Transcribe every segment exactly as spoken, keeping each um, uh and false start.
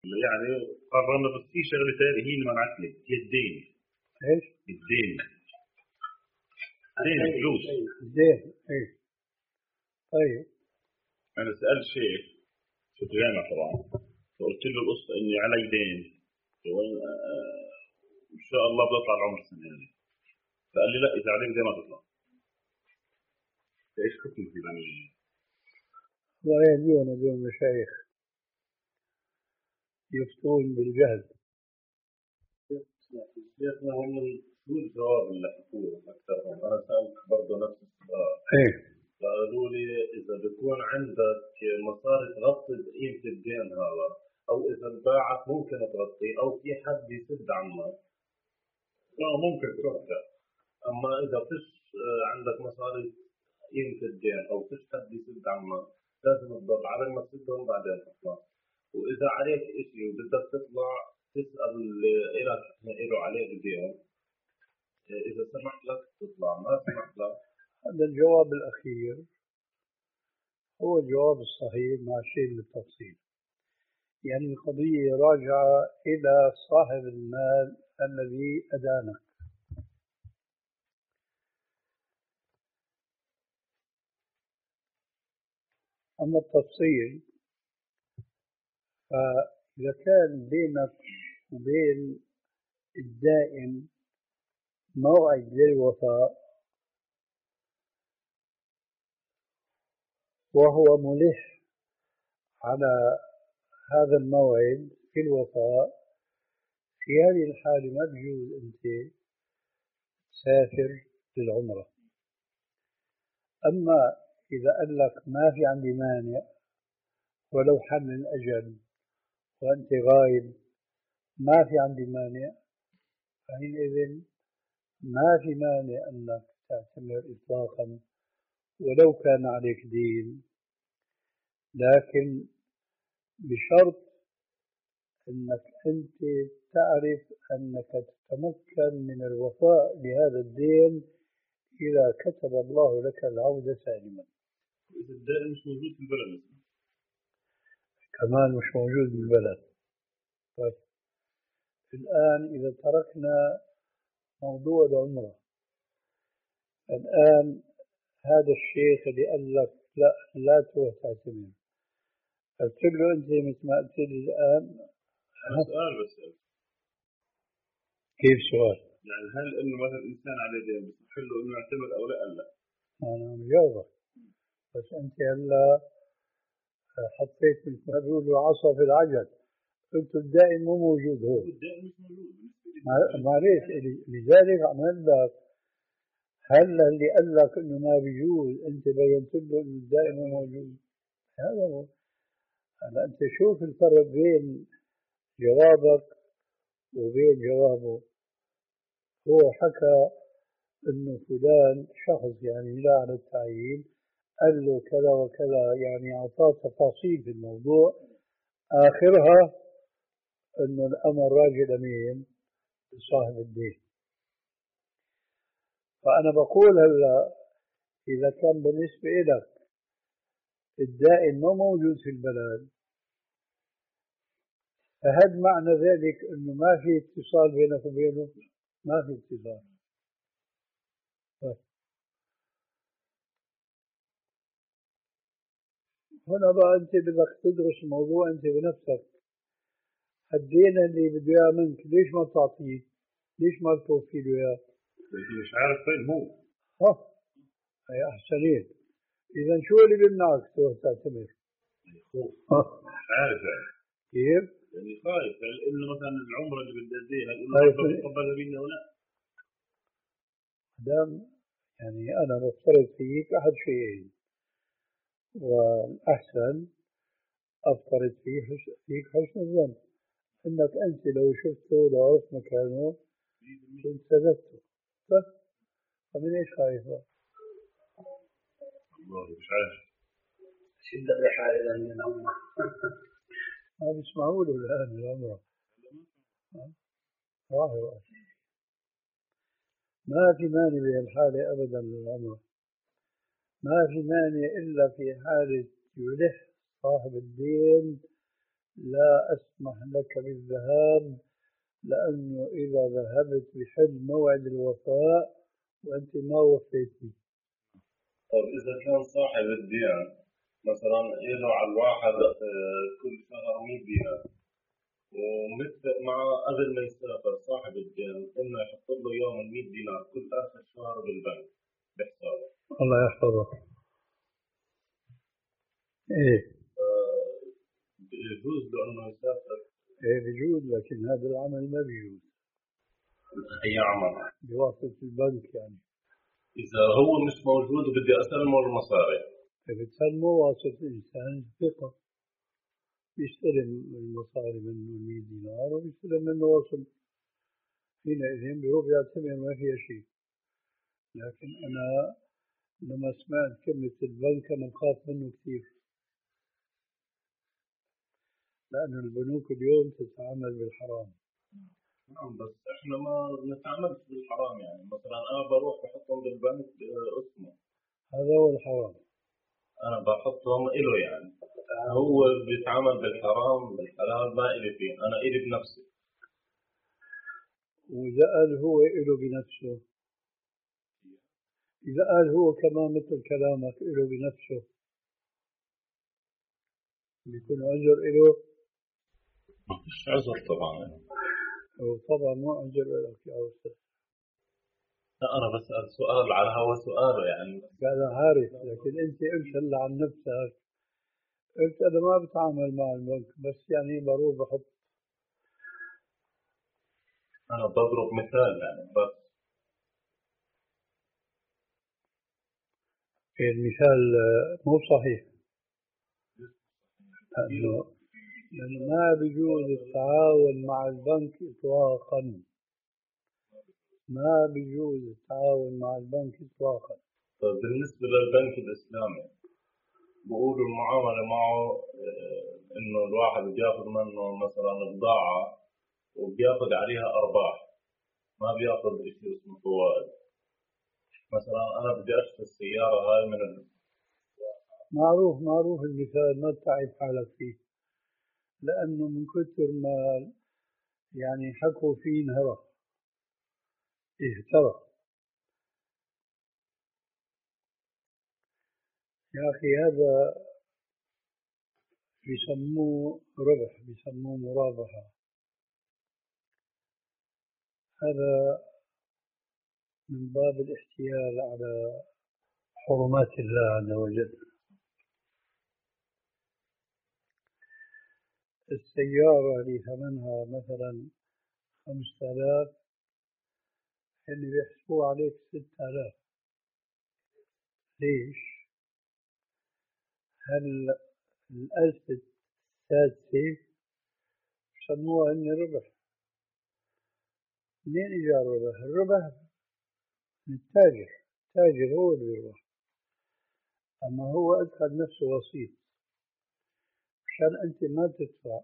يعني قررنا بس في شغله ثانيه هي اللي منعت لي، هي الدين. ايش؟ الدين دين فلوس. الدين ايش؟ طيب انا سالت شيخ في الجامعه طبعا، فقلت له القصه اني علي دين ان شاء الله بطلع العمر السنه هذه، فقال لي لا اذا عليك دين ما تطلع. ايش حكم في يعني؟ الله يهدينا دون المشايخ يفتون بالجهل. شيخنا هم شو الجواب اللي حكوه اكثرهم؟ انا سالت برضه نفس السؤال. ايه قالوا لي اذا بيكون عندك مصاري تغطي قيمه الدين هذا، او اذا انباعت ممكن تغطيه، او في حد يسد عنك لا ممكن تروح. اما اذا فيش عندك مصاري قيمه الدين او فيش حد يسد عنك لازم تضل على ما تسدهم بعدين تطلع. واذا عليك شيء وبدك تطلع تسال اللي لك له عليك دين، اذا سمح لك تطلع، ما سمح لك. هذا الجواب الأخير هو الجواب الصحيح مع شيء للتفصيل. يعني القضية راجعة إلى صاحب المال الذي أدانك. أما التفصيل فإذا كان بينك وبين الدائن موعد للوفاء وهو ملح على هذا الموعد في الوفاء، في هذه الحالة ما بجوز أنت تسافر للعمرة. أما إذا قال لك ما في عندي مانع ولو حل الأجل وأنت غايب، ما في عندي مانع، فحينئذ ما في مانع أنك تعتمر إطلاقا ولو كان عليك دين، لكن بشرط أنك أنت تعرف أنك تتمكن من الوفاء لهذا الدين إذا كتب الله لك العودة سالما. إذا الدائن مش موجود في البلد كمان مش موجود بالبلد. طيب الآن إذا تركنا موضوع العمرة، الآن هذا الشيخ اللي قال لك لا لا تروح تعتمر، قلت له أنت مثل ما قلت لي الآن سؤال بس. كيف سؤال؟ يعني هل إنه مثلا إنسان عليه دين بيصح له إنه يعتمر أو لا؟ لا أنا مجاوبك، بس أنت هلا حطيت مثل ما بيقولوا عصا في العجل، قلت الدائم مو موجود هو. الدائم مش موجود. معليش لذلك عمل لك هلا اللي قال لك انه ما بيجوز انت بينت له انه الدائم مو موجود. هذا هو. هلا انت شوف الفرق بين جوابك وبين جوابه. هو حكى انه فلان شخص يعني لا على التعيين قال له كذا وكذا، يعني اعطاه تفاصيل في الموضوع، اخرها انه الامر راجع لمين؟ لصاحب الدين. فانا بقول هلا اذا كان بالنسبه لك الدائن ما موجود في البلد، فهل معنى ذلك انه ما في اتصال بينك وبينه؟ ما في اتصال. هنا بقى انت بدك تدرس الموضوع انت بنفسك. الدين اللي بده اياه منك ليش ما تعطيه؟ ليش ما توفي له اياه؟ مش عارف فين هو. ها هي احسنين. اذا شو اللي بيمنعك تروح تعتمر؟ خوف. مش عارف يعني كيف؟ يعني خايف انه مثلا العمره اللي بدي اديها انه ربنا يتقبلها مني ولا دام يعني انا بفترض فيك احد شيئين، والاحسن افترض فيه فيك حسن الظن انك انت لو شفته لو عرفت مكانه كنت سددته. بس فمن ايش خايف؟ والله مش عارف. شدة الرحلة من العمرة ما بيسمعوا له الان العمره. ظاهر ما في مانع بهالحالة ابدا للعمره، ما في مانع الا في حالة يلح صاحب الدين لا أسمح لك بالذهاب، لأنه إذا ذهبت بحل موعد الوفاء وأنت ما وفيتي. طيب إذا كان صاحب الدين مثلا له على الواحد آه، كل شهر مية دينار، ومتفق معه قبل ما يسافر صاحب الدين إنه يحط له يوم ال مية دينار كل آخر شهر بالبنك بحسابه. الله يحفظه. إيه آه، يجوز له إنه يسافر إيه بيجوز، لكن هذا العمل ما بيجوز أي عمل بواسطة البنك. يعني إذا هو مش موجود وبدي أسلمه المصاري. بتسلمه واسطة إنسان ثقة، بيستلم المصاري منه مية دينار وبيستلم منه وصل، حينئذ بيروح يعتبر ما فيها شيء. لكن أنا لما سمعت كلمة البنك أنا بخاف منه كثير، لأن البنوك اليوم تتعامل بالحرام. نعم، بس إحنا ما بنتعاملش بالحرام. يعني مثلا أنا بروح بحطهم بالبنك آه، اسمه، هذا هو الحرام. أنا بحطهم إله يعني. هو بيتعامل بالحرام بالحلال ما إلي فيه، أنا إلي بنفسي. وإذا قال هو إله بنفسه، إذا قال هو كمان مثل كلامك إله بنفسه، بيكون عذر إله. مش عذر طبعا يعني. وطبعا مو عذر لك يا أستاذ. لا أنا بسأل سؤال على هوا سؤاله يعني. أنا عارف، لكن أنت قلت هلا عن نفسك، قلت أنا ما بتعامل مع البنك، بس يعني بروح بحط. أنا بضرب مثال يعني بس. المثال مو صحيح، لأنه لأنه ما بيجوز التعاون مع البنك إطلاقا، ما بيجوز التعاون مع البنك إطلاقا. طيب بالنسبة للبنك الإسلامي بقولوا المعاملة معه آه، إنه الواحد بياخذ منه مثلا بضاعة وبياخذ عليها أرباح، ما بياخذ شيء اسمه فوائد. مثلا أنا بدي أشتري السيارة هاي من ال... معروف معروف المثال، ما تتعب حالك فيه، لأنه من كثر ما يعني حكوا فيه انهرى اهترى. يا أخي هذا بيسموه ربح، بيسموه مرابحة. هذا من باب الاحتيال على حرمات الله عز وجل. السيارة اللي ثمنها مثلا خمسة آلاف اللي بيحسبوه عليك ستة آلاف، ليش؟ هل الألف السادسة سموها إن ربح؟ منين إجا الربح؟ الربح من التاجر، التاجر هو اللي بيربح. أما هو أدخل نفسه وسيط مشان أنت ما تدفع،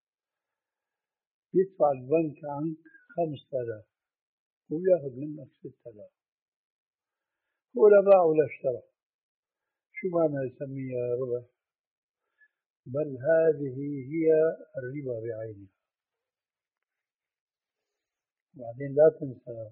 يدفع البنك عنك خمسة آلاف وياخذ منك ستة آلاف، هو لا باع ولا اشترى. شو معنى يسميها ربح؟ بل هذه هي الربا بعينها. وبعدين لا تنسى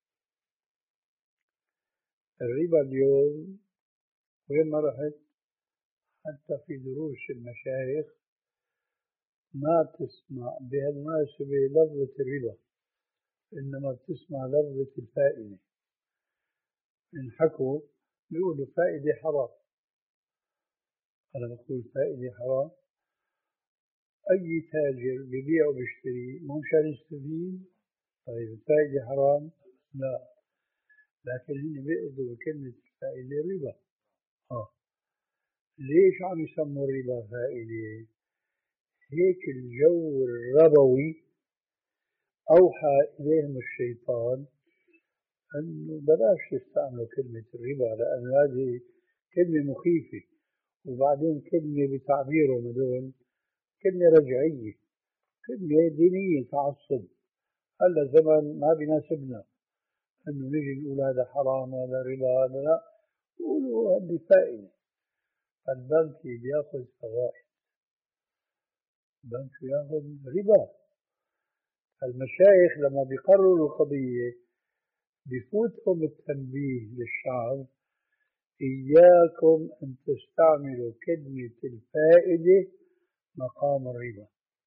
الربا اليوم وين ما رحت، حتى في دروس المشايخ ما تسمع بهالمناسبة لفظة الربا، إنما بتسمع لفظة الفائدة. إن حكوا بيقولوا فائدة حرام، أنا بقول فائدة حرام. أي تاجر ببيع وبيشتري مو مشان يستفيد؟ طيب الفائدة حرام؟ لا، لكن هن بيقصدوا بكلمة الفائدة ربا. آه. ليش عم يسموا الربا فائدة؟ هيك الجو الربوي أوحى إليهم الشيطان أنه بلاش تستعملوا كلمة الربا، لأن هذه كلمة مخيفة، وبعدين كلمة بتعبيرهم هذول كلمة رجعية، كلمة دينية تعصب. هلا زمن ما بيناسبنا انه نجي نقول هذا حرام وهذا ربا هذا لا، قولوا هذه فائدة. البنك بياخذ فوائد، البنك ياخذ ربا. المشايخ لما بيقرروا القضية بفوتهم التنبيه للشعب: إياكم أن تستعملوا كلمة الفائدة مقام الربا،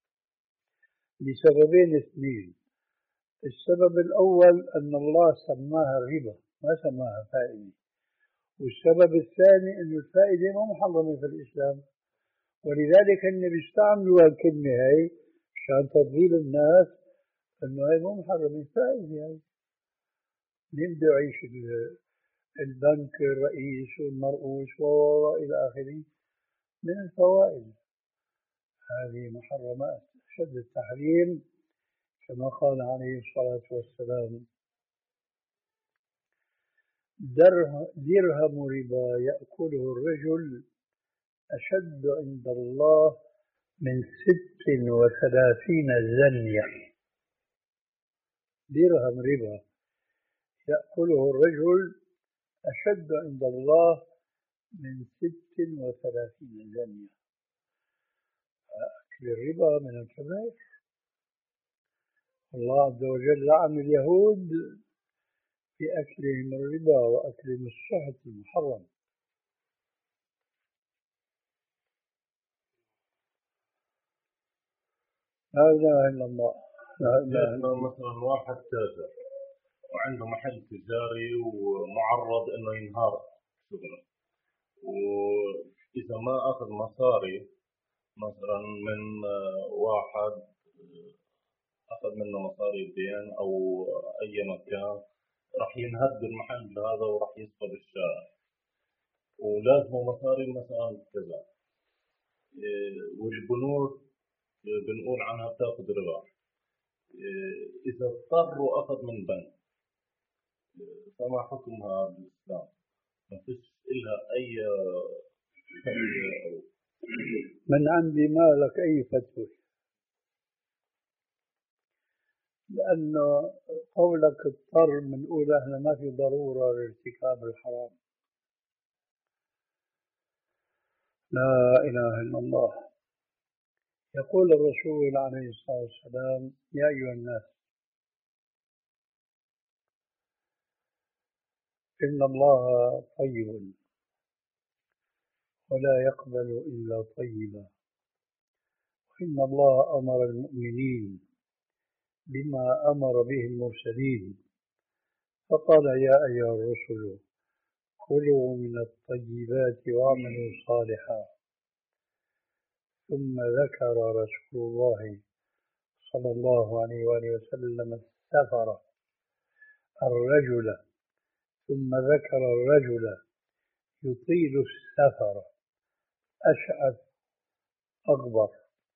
لسببين اثنين. السبب الأول أن الله سماها الربا ما سماها فائدة، والسبب الثاني أن الفائدة ما محرمة في الإسلام، ولذلك هن بيستعملوا الكلمة هاي عشان تضليل الناس أنه هاي مو محرمة، فائدة هاي. مين بده يعيش البنك الرئيس والمرؤوس وإلى آخره من الفوائد؟ هذه محرمات شد التحريم، كما قال عليه الصلاة والسلام: درهم ربا يأكله الرجل أشد عند الله من ست وثلاثين زنية. درهم ربا يأكله الرجل أشد عند الله من ست وثلاثين زنية. أكل الربا من الكبائر. الله عز وجل لعن اليهود في أكلهم الربا وأكلهم الشهد المحرم. لا إله إلا الله. لا إله إلا الله. مثلا واحد تاجر وعنده محل تجاري ومعرض انه ينهار شغله، واذا ما اخذ مصاري مثلا من واحد اخذ منه مصاري دين او اي مكان، راح ينهد المحل هذا وراح يسقط الشارع، ولازمه مصاري مثلا كذا، والبنوك بنقول عنها بتاخذ ربا. اذا اضطر واخذ من بنك فما حكمها بالإسلام؟ ما فيش إلها أي فتوى؟ من عندي ما لك أي فتوى، لأنه قولك اضطر بنقول احنا ما في ضرورة لارتكاب الحرام. لا إله إلا الله. يقول الرسول عليه الصلاة والسلام: يا أيها الناس، إن الله طيب ولا يقبل إلا طيبا، وإن الله أمر المؤمنين بما أمر به المرسلين، فقال: يا أيها الرسل كلوا من الطيبات واعملوا صالحا. ثم ذكر رسول الله صلى الله عليه وآله وسلم السفر الرجل ثم ذكر الرجل يطيل السفر أشعث أغبر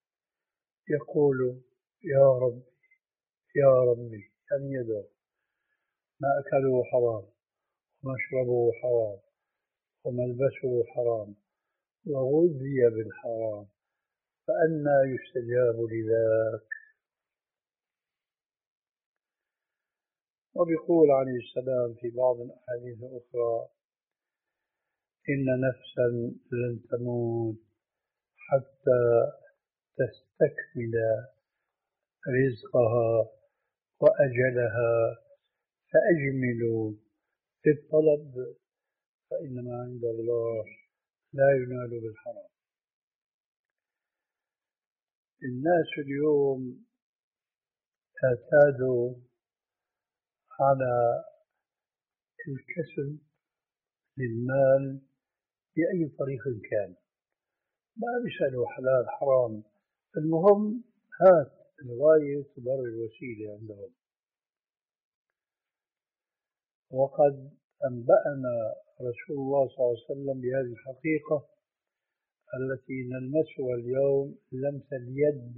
يقول: يا رب يا ربي، يعني يدعو: ما أكله حرام ومشربه حرام وملبسه حرام وغذي بالحرام، فأنى يستجاب لذاك؟ وبيقول عليه السلام في بعض الأحاديث الأخرى: إن نفسا لن تموت حتى تستكمل رزقها وأجلها، فأجملوا في الطلب فإنما عند الله لا ينال بالحرام. الناس اليوم اعتادوا على الكسب للمال بأي طريق كان، ما بيسألوا حلال حرام، المهم هات الغاية تبرر الوسيلة عندهم. وقد أنبأنا رسول الله صلى الله عليه وسلم بهذه الحقيقة التي نلمسها اليوم لمس اليد،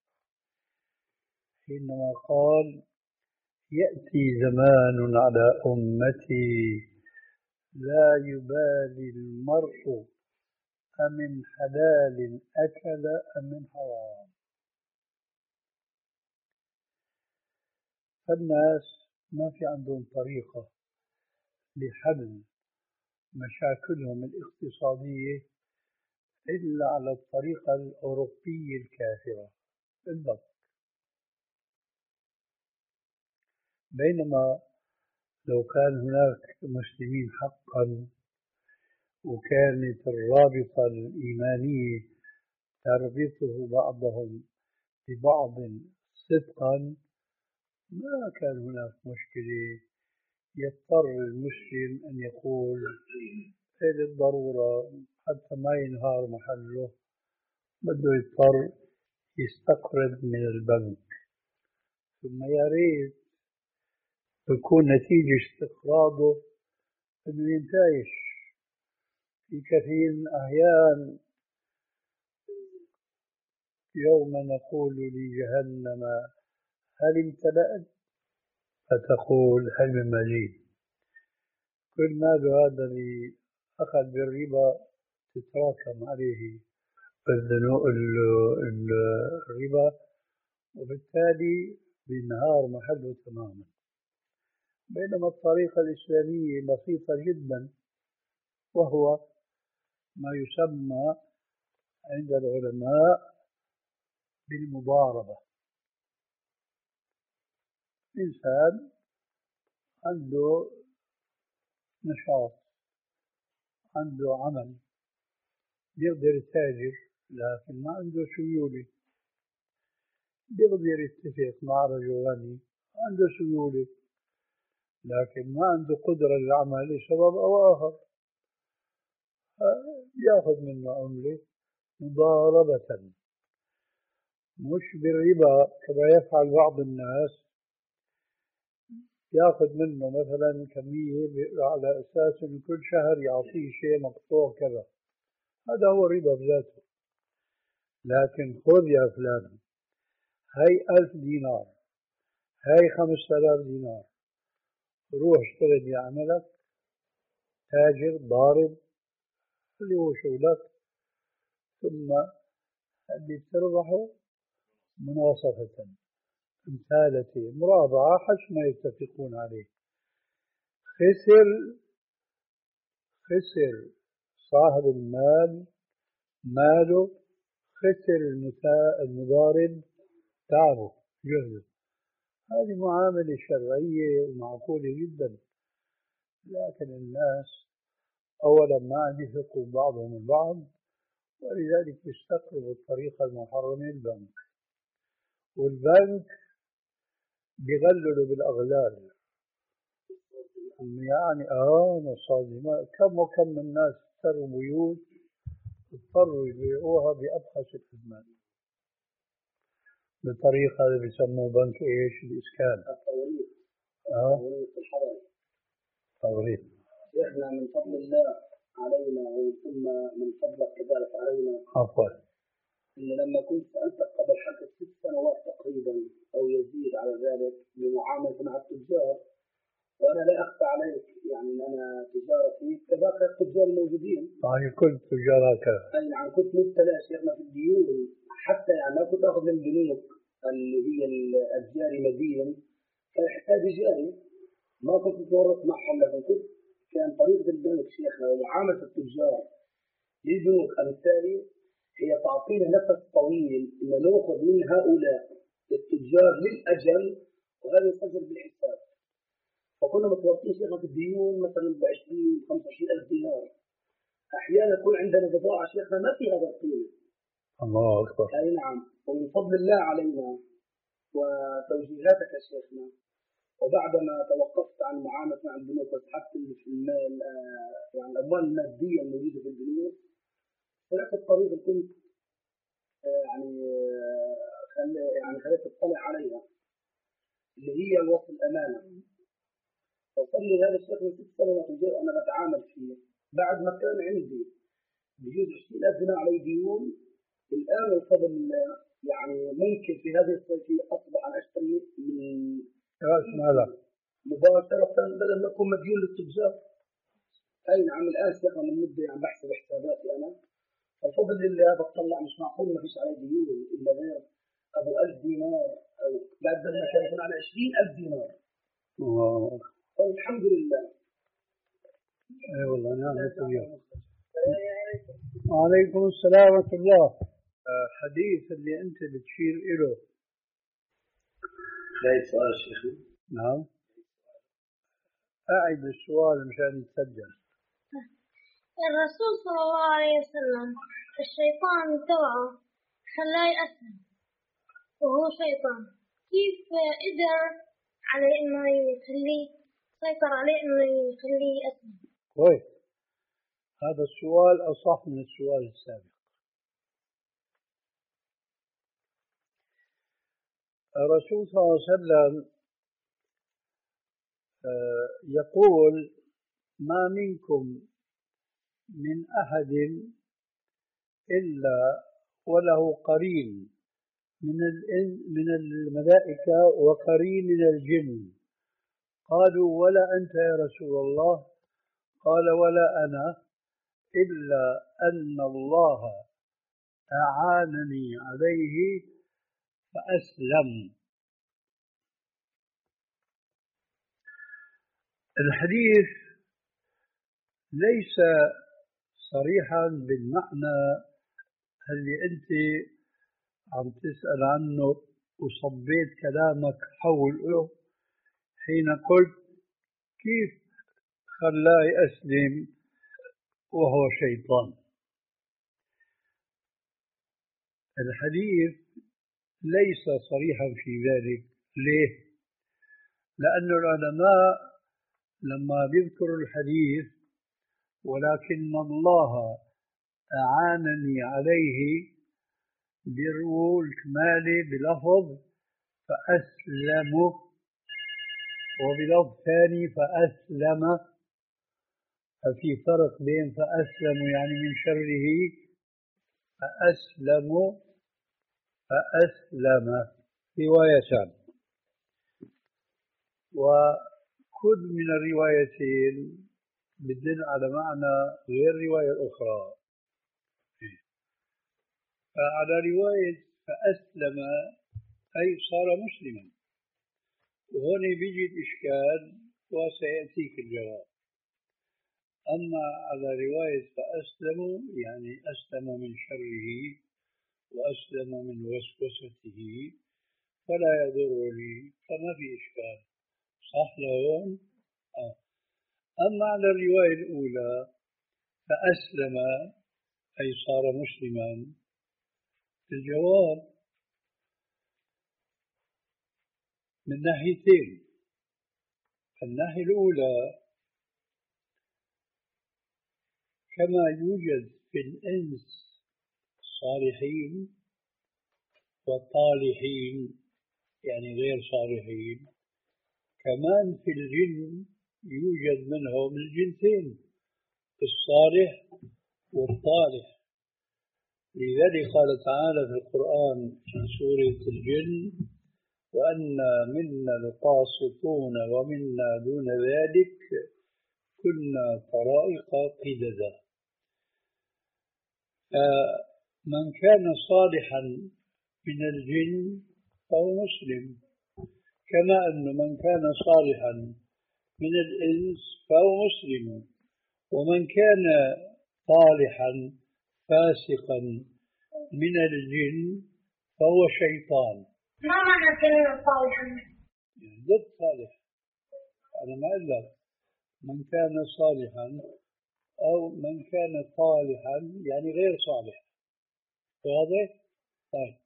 حينما قال: يأتي زمان على أمتي لا يبالي المرء أمن حلال أكل أم من حرام. فالناس ما في عندهم طريقة لحل مشاكلهم الاقتصادية إلا على الطريقة الأوروبية الكافرة. البنك. بينما لو كان هناك مسلمين حقا وكانت الرابطة الإيمانية تربطه بعضهم ببعض صدقا، ما كان هناك مشكلة يضطر المسلم أن يقول للضرورة حتى ما ينهار محله بده يضطر يستقرض من البنك. ثم يا ريت تكون نتيجة استقراضه أنه ينتعش. في كثير من الأحيان يوم نقول لجهنم هل امتلأت فتقول هل من مزيد. كل ما هذا اللي أخذ بالربا تتراكم عليه الربا، وبالتالي بينهار محله تماما. بينما الطريقة الإسلامية بسيطة جدا، وهو ما يسمى عند العلماء بالمضاربة. إنسان عنده نشاط، عنده عمل، بيقدر يتاجر لكن ما عنده سيولة، بيقدر يتفق مع رجل غني عنده سيولة لكن ما عنده قدرة للعمل لسبب أو آخر، يأخذ منه عملة مضاربة، مش بالربا كما يفعل بعض الناس، يأخذ منه مثلا كمية على أساس أن كل شهر يعطيه شيء مقطوع كذا، هذا هو الربا بذاته. لكن خذ يا فلان هاي ألف دينار، هاي خمسة آلاف دينار، روح اشتغل يعملك تاجر ضارب اللي هو شغلك، ثم اللي بتربحه مناصفة امثالة مرابعة حسب ما يتفقون عليه. خسر خسر صاحب المال ماله، خسر المضارب تعبه جهده. هذه معاملة شرعية ومعقولة جدا، لكن الناس أولا ما عم يثقوا بعضهم البعض، ولذلك يستقربوا الطريقة المحرمة البنك، والبنك بيغللوا بالأغلال. يعني آه نصادمات، كم وكم من الناس اشتروا بيوت اضطروا يبيعوها بأبخس الثمن بطريقة اللي بيسموه بنك ايش؟ الإسكان. التوريث. اه التوريث الحضري. توريث. احنا من فضل الله علينا ثم من فضلك كذلك علينا. عفوا. إن لما كنت سألتك قبل حتى ست سنوات تقريبا أو يزيد على ذلك بمعاملة مع التجار، وأنا لا أخفى عليك يعني أن أنا تجارتي كباقي التجار الموجودين. يعني كنت تجار هكذا. أي نعم كنت مبتلى شيخنا في الديون، حتى يعني ما كنت أخذ من البنوك اللي هي الجاري مدين، كان حسابي جاري ما كنت متورط معهم، لكن كنت كان طريقة البنك شيخنا ومعاملة التجار للبنوك بالتالي هي تعطينا نفس طويل إن نأخذ من هؤلاء التجار للأجل وهذا يسجل بالحساب. فكنا متورطين شيخنا في الديون مثلا ب عشرين خمسة وعشرين ألف دينار، أحيانا يكون عندنا بضاعة شيخنا ما في هذا القيمة. الله أكبر. أي نعم. ومن فضل الله علينا وتوجيهاتك يا شيخنا، وبعدما توقفت عن معاملة مع البنوك وسحبت في المال يعني الأموال المادية الموجودة في البنوك، طلعت الطريق اللي كنت يعني يعني خليت تطلع عليها اللي هي الوصف الأمانة. وصل لي هذا الشيخ من ست سنوات أنا بتعامل فيه، بعد ما كان عندي بجوز عشرين ألف دينار علي ديون، الآن بفضل الله يعني ممكن في هذه الصيفية أصبح أن أشتري من رأس مالا مباشرة بدل ما أكون مديون للتجار. أي نعم. الآن شيخنا من مدة يعني بحسب حساباتي أنا بفضل الله بطلع مش معقول ما فيش علي ديون إلا غير أبو ألف دينار أو بعد ما كان يكون على عشرين ألف دينار. الله. والحمد لله. أي والله نعم. وعليكم السلام ورحمة الله. حديث اللي أنت بتشير إله. لا سؤال شيخنا. نعم. أعد السؤال مشان يتسجل. الرسول صلى الله عليه وسلم الشيطان تبعه خلاه يأسلم وهو شيطان، كيف قدر عليه إنه يخليه سيطر عليه إنه يخليه يأسلم؟ كويس، هذا السؤال أصح من السؤال السابق. الرسول صلى الله عليه وسلم يقول: ما منكم من أحد إلا وله قرين من من الملائكة وقرين من الجن. قالوا: ولا أنت يا رسول الله؟ قال: ولا أنا، إلا أن الله أعانني عليه فأسلم. الحديث ليس صريحا بالمعنى اللي أنت عم تسأل عنه وصبيت كلامك حوله حين قلت كيف خلاه يأسلم وهو شيطان. الحديث ليس صريحا في ذلك. ليه؟ لأن العلماء لما بيذكروا الحديث ولكن الله أعانني عليه بيرووا الكمالة بلفظ فأسلم، وبلفظ ثاني فأسلم. ففي فرق بين فأسلم يعني من شره، فأسلم فأسلم روايتان، وكل من الروايتين بدل على معنى غير الرواية الأخرى. فعلى رواية فأسلم أي صار مسلما، وهون بيجي الإشكال وسيأتيك الجواب. أما على رواية فأسلموا يعني أسلم من شره وأسلم من وسوسته فلا يضرني، فما في إشكال. صح لهون؟ آه. أما على الرواية الأولى فأسلم أي صار مسلما، الجواب من ناحيتين. الناحية الأولى كما يوجد في الإنس صالحين وطالحين يعني غير صالحين، كمان في الجن يوجد منهم الجنسين الصالح والطالح. لذلك قال تعالى في القرآن في سورة الجن: وأنا منا القاسطون ومنا دون ذلك كنا طرائق قددا. فمن كان صالحا من الجن فهو مسلم، كما أن من كان صالحا من الإنس فهو مسلم، ومن كان طالحا فاسقا من الجن فهو شيطان. ما معنى كلمة صالحا؟ ضد صالح. أنا ما أقول لك من كان صالحا أو من كان طالحا يعني غير صالح. واضح؟ طيب،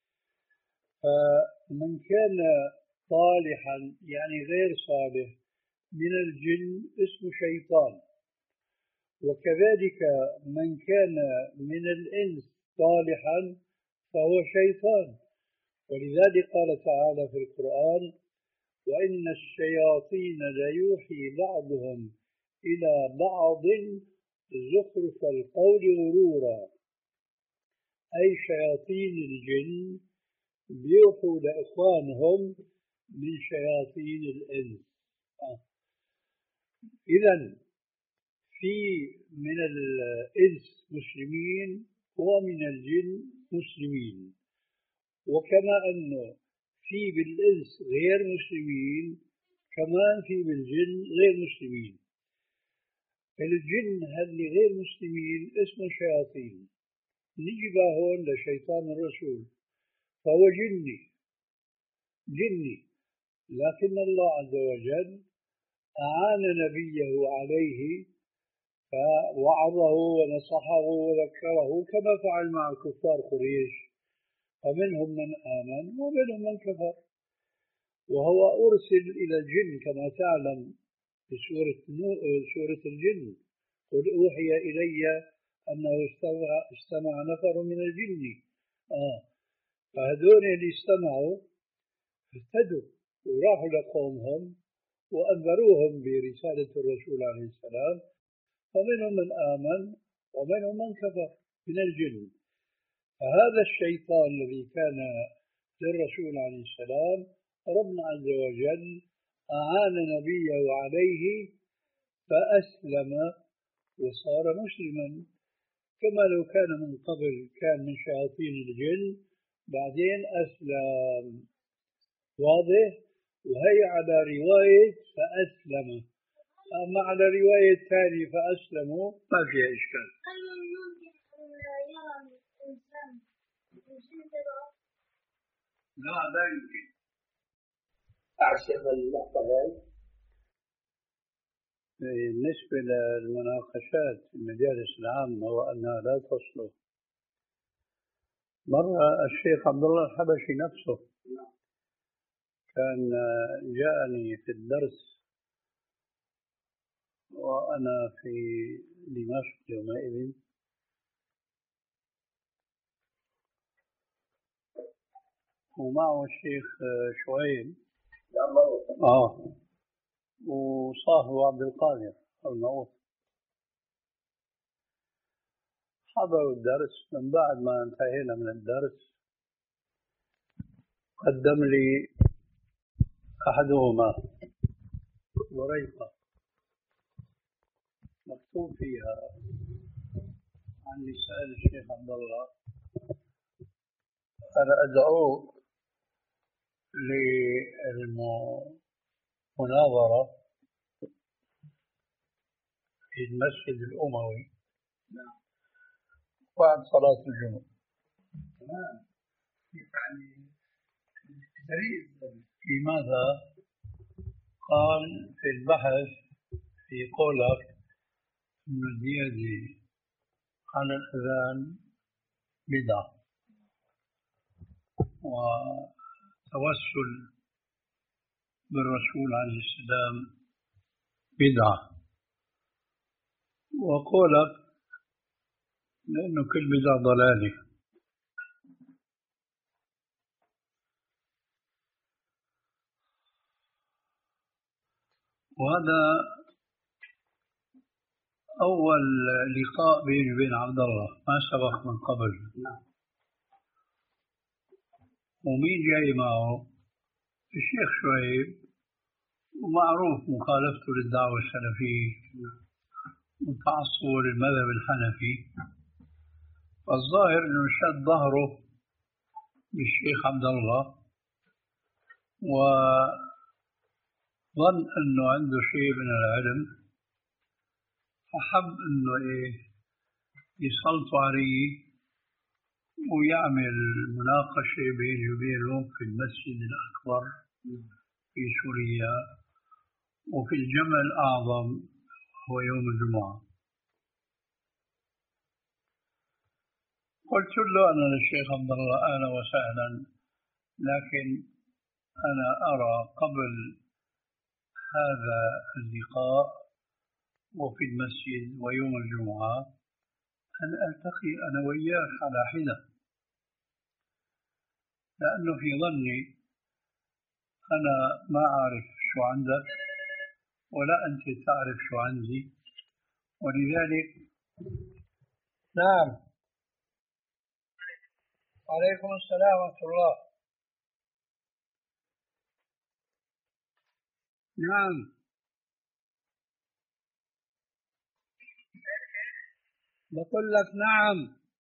فمن كان طالحا يعني غير صالح من الجن اسمه شيطان، وكذلك من كان من الإنس صالحا فهو شيطان. ولذلك قال تعالى في القرآن: وإن الشياطين ليوحي بعضهم إلى بعض زخرف القول غرورا، أي شياطين الجن بيوحوا لإخوانهم من شياطين الإنس. آه. إذن في من الإنس مسلمين ومن الجن مسلمين، وكما أنه في بالإنس غير مسلمين كمان في بالجن غير مسلمين. الجن اللي غير مسلمين اسمه شياطين، نجي بقى هون لشيطان الرسول، فهو جني جني، لكن الله عز وجل أعان نبيه عليه فوعظه ونصحه وذكره كما فعل مع كفار قريش، فمنهم من آمن ومنهم من كفر. وهو أرسل إلى الجن كما تعلم في سورة سورة الجن، قل أوحي إلي أنه استمع, استمع نفر من الجن. آه فهذول اللي استمعوا اهتدوا وراحوا لقومهم وأنذروهم برسالة الرسول عليه السلام، فمنهم من آمن ومنهم من كفر من الجن. فهذا الشيطان الذي كان للرسول عليه السلام ربنا عز وجل أعان نبيه عليه فأسلم وصار مسلما، كما لو كان من قبل كان من شياطين الجن بعدين أسلم. واضح؟ وهي على رواية فأسلم، أما على رواية ثانية فأسلموا ما فيها إشكال. هل ممكن أن يرى الإنسان الجن؟ لا لا يمكن. أعشق النقطة هاي. بالنسبة للمناقشات في المجالس العامة وأنها لا تصلح، مرة الشيخ عبد الله الحبشي نفسه كان جاءني في الدرس وأنا في دمشق يومئذ، ومعه الشيخ شعيب آه وصاحبه عبد القادر المعروف. حضروا الدرس، من بعد ما انتهينا من الدرس قدم لي أحدهما وريقة مكتوب فيها عن لسان الشيخ عبد الله: أنا أدعوك للمناظرة في المسجد الأموي بعد صلاة الجمعة. تمام. يعني لماذا؟ قال في البحث في قولك أن الزيادة على الأذان بدعة وتوسل بالرسول عليه السلام بدعة، وقولك لأنه كل بدعة ضلالة. وهذا أول لقاء بيني وبين عبد الله، ما سبق من قبل. ومين جاي معه؟ الشيخ شعيب، ومعروف مخالفته للدعوة السلفية وتعصبه للمذهب الحنفي، فالظاهر أنه شد ظهره بالشيخ عبد الله وظن أنه عنده شيء من العلم، فحب أنه إيه يسلطوا عليه ويعمل مناقشة بيني وبينه في المسجد الأكبر في سوريا وفي الجمع الأعظم هو يوم الجمعة. قلت له أنا للشيخ عبد الله أهلا وسهلا، لكن أنا أرى قبل هذا اللقاء وفي المسجد ويوم الجمعة أن ألتقي أنا وياك على حدة، لأنه في ظني أنا ما أعرف شو عندك ولا أنت تعرف شو عندي، ولذلك نعم. عليكم السلام ورحمة الله. نعم بقول لك نعم.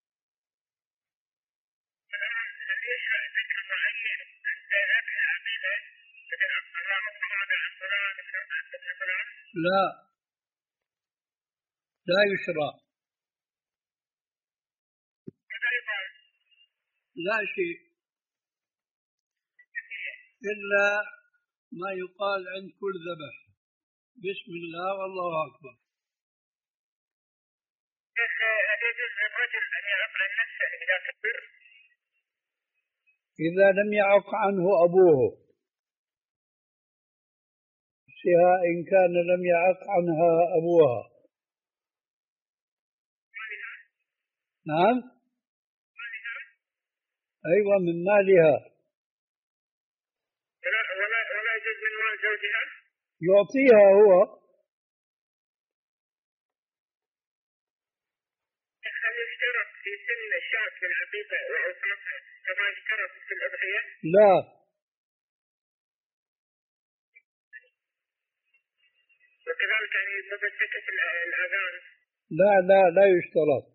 لا لا يشرع. لا شيء إلا ما يقال عند كل ذبح بسم الله والله أكبر. هل يجوز للرجل أن يعق عن نفسه إذا كبر؟ إذا لم يعق عنه أبوه، سها إن كان لم يعق عنها أبوها. نعم. أيوة من مالها. ولا ولا ولا يجوز من مال زوجها؟ يعطيها هو. هل يشترط في سن الشاة في العقيقة وأوصافها كما يشترط في الأضحية؟ لا. وكذلك يعني مبسكة الأذان؟ لا لا لا يشترط.